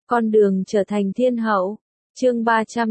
Con đường trở thành thiên hậu. Chương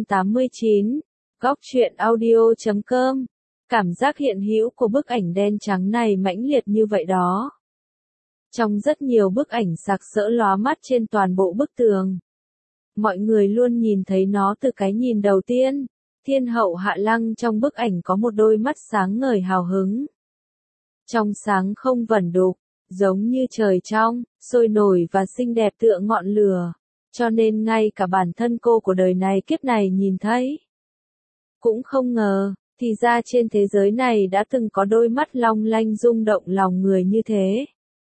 389. Góc truyện audio.com. Cảm giác hiện hữu của bức ảnh đen trắng này mãnh liệt như vậy đó. Trong rất nhiều bức ảnh sặc sỡ lóa mắt trên toàn bộ bức tường. Mọi người luôn nhìn thấy nó từ cái nhìn đầu tiên. Thiên hậu Hạ Lăng trong bức ảnh có một đôi mắt sáng ngời hào hứng. Trong sáng không vẩn đục, giống như trời trong, sôi nổi và xinh đẹp tựa ngọn lửa. Cho nên ngay cả bản thân cô của đời này kiếp này nhìn thấy. Cũng không ngờ, thì ra trên thế giới này đã từng có đôi mắt long lanh rung động lòng người như thế.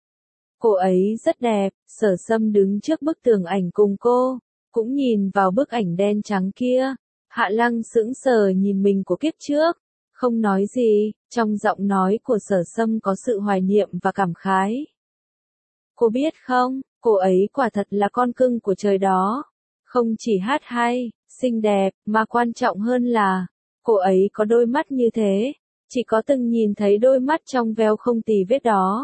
Cô ấy rất đẹp, Sở Sâm đứng trước bức tường ảnh cùng cô, cũng nhìn vào bức ảnh đen trắng kia. Hạ Lăng sững sờ nhìn mình của kiếp trước, không nói gì, trong giọng nói của Sở Sâm có sự hoài niệm và cảm khái. Cô biết không, cô ấy quả thật là con cưng của trời đó. Không chỉ hát hay, xinh đẹp, mà quan trọng hơn là, cô ấy có đôi mắt như thế, chỉ có từng nhìn thấy đôi mắt trong veo không tì vết đó.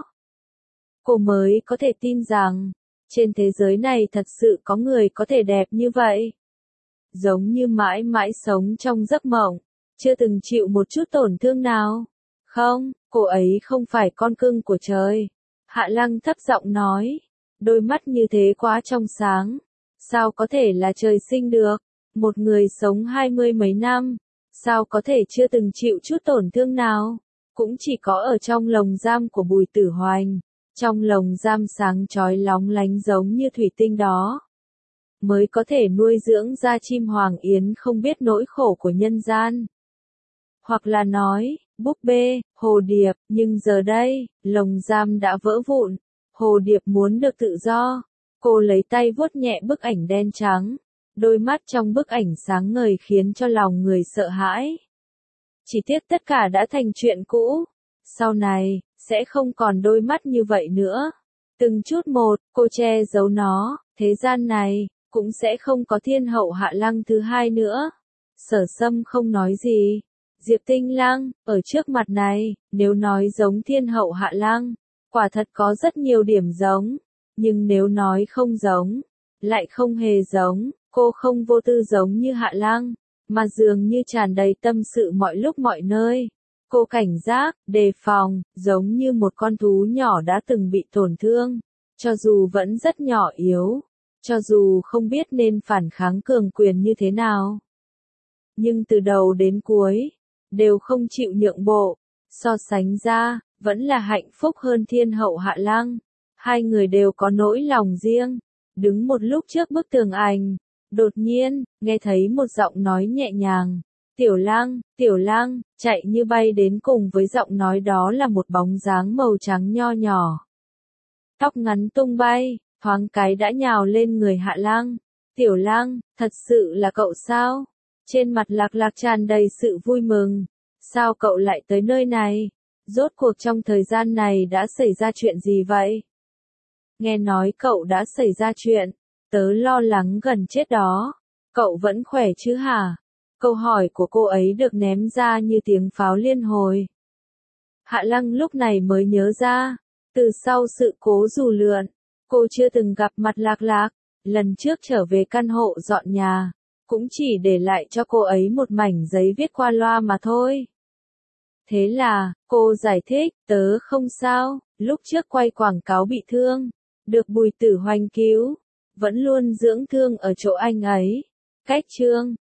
Cô mới có thể tin rằng, trên thế giới này thật sự có người có thể đẹp như vậy. Giống như mãi mãi sống trong giấc mộng, chưa từng chịu một chút tổn thương nào. Không, cô ấy không phải con cưng của trời. Hạ Lăng thấp giọng nói, đôi mắt như thế quá trong sáng. Sao có thể là trời sinh được? Một người sống 20 mấy năm, sao có thể chưa từng chịu chút tổn thương nào? Cũng chỉ có ở trong lồng giam của Bùi Tử Hoành, trong lồng giam sáng chói lóng lánh giống như thủy tinh đó, mới có thể nuôi dưỡng ra chim hoàng yến không biết nỗi khổ của nhân gian. Hoặc là nói, búp bê, hồ điệp, nhưng giờ đây, lồng giam đã vỡ vụn, hồ điệp muốn được tự do. Cô lấy tay vuốt nhẹ bức ảnh đen trắng, đôi mắt trong bức ảnh sáng ngời khiến cho lòng người sợ hãi. Chỉ tiếc tất cả đã thành chuyện cũ, sau này, sẽ không còn đôi mắt như vậy nữa. Từng chút một, cô che giấu nó, thế gian này, cũng sẽ không có thiên hậu Hạ Lăng thứ hai nữa. Sở Sâm không nói gì. Diệp Tinh Lăng, ở trước mặt này, nếu nói giống thiên hậu Hạ Lăng, quả thật có rất nhiều điểm giống. Nhưng nếu nói không giống, lại không hề giống. Cô không vô tư giống như Hạ Lăng, mà dường như tràn đầy tâm sự mọi lúc mọi nơi. Cô cảnh giác, đề phòng, giống như một con thú nhỏ đã từng bị tổn thương. Cho dù vẫn rất nhỏ yếu, cho dù không biết nên phản kháng cường quyền như thế nào. Nhưng từ đầu đến cuối, đều không chịu nhượng bộ. So sánh ra, vẫn là hạnh phúc hơn thiên hậu Hạ Lăng. Hai người đều có nỗi lòng riêng. Đứng một lúc trước bức tường ảnh, đột nhiên, nghe thấy một giọng nói nhẹ nhàng. Tiểu Lăng, chạy như bay đến cùng với giọng nói đó là một bóng dáng màu trắng nho nhỏ. Tóc ngắn tung bay, thoáng cái đã nhào lên người Hạ Lăng. Tiểu Lăng, thật sự là cậu sao? Trên mặt Lạc Lạc tràn đầy sự vui mừng. Sao cậu lại tới nơi này? Rốt cuộc trong thời gian này đã xảy ra chuyện gì vậy? Nghe nói cậu đã xảy ra chuyện, tớ lo lắng gần chết đó. Cậu vẫn khỏe chứ hả? Câu hỏi của cô ấy được ném ra như tiếng pháo liên hồi. Hạ Lăng lúc này mới nhớ ra, từ sau sự cố dù lượn, cô chưa từng gặp mặt Lạc Lạc. Lần trước trở về căn hộ dọn nhà, cũng chỉ để lại cho cô ấy một mảnh giấy viết qua loa mà thôi. Thế là, cô giải thích, tớ không sao, lúc trước quay quảng cáo bị thương, được Bùi Tử Hoành cứu, vẫn luôn dưỡng thương ở chỗ anh ấy. Cách chương